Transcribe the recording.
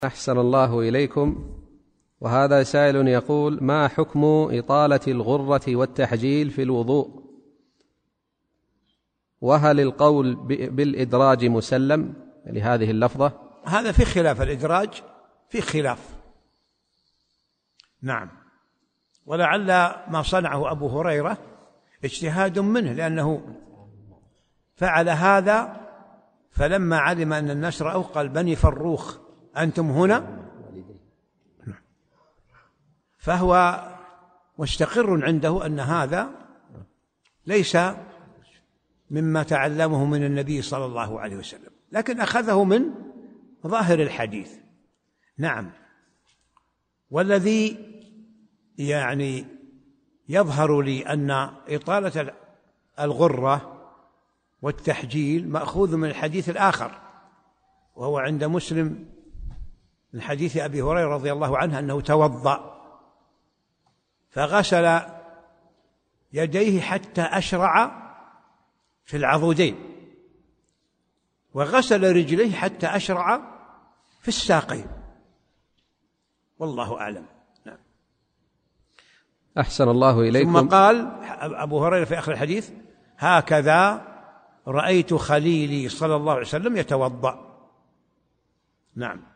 أحسن الله إليكم. وهذا سائل يقول: ما حكم إطالة الغرة والتحجيل في الوضوء؟ وهل القول بالإدراج مسلم لهذه اللفظة؟ هذا في خلاف، الإدراج في خلاف. نعم، ولعل ما صنعه أبو هريرة اجتهاد منه، لأنه فعل هذا فلما علم أن الناس رأوا قال: بني فروخ أنتم هنا؟ فهو مستقر عنده أن هذا ليس مما تعلمه من النبي صلى الله عليه وسلم، لكن أخذه من ظاهر الحديث. نعم، والذي يظهر لي أن إطالة الغرة والتحجيل مأخوذ من الحديث الآخر، وهو عند مسلم من حديث أبي هريرة رضي الله عنه أنه توضأ فغسل يديه حتى أشرع في العضدين، وغسل رجليه حتى أشرع في الساقين، والله أعلم. نعم. أحسن الله إليكم. ثم قال أبو هريرة في آخر الحديث: هكذا رأيت خليلي صلى الله عليه وسلم يتوضأ. نعم.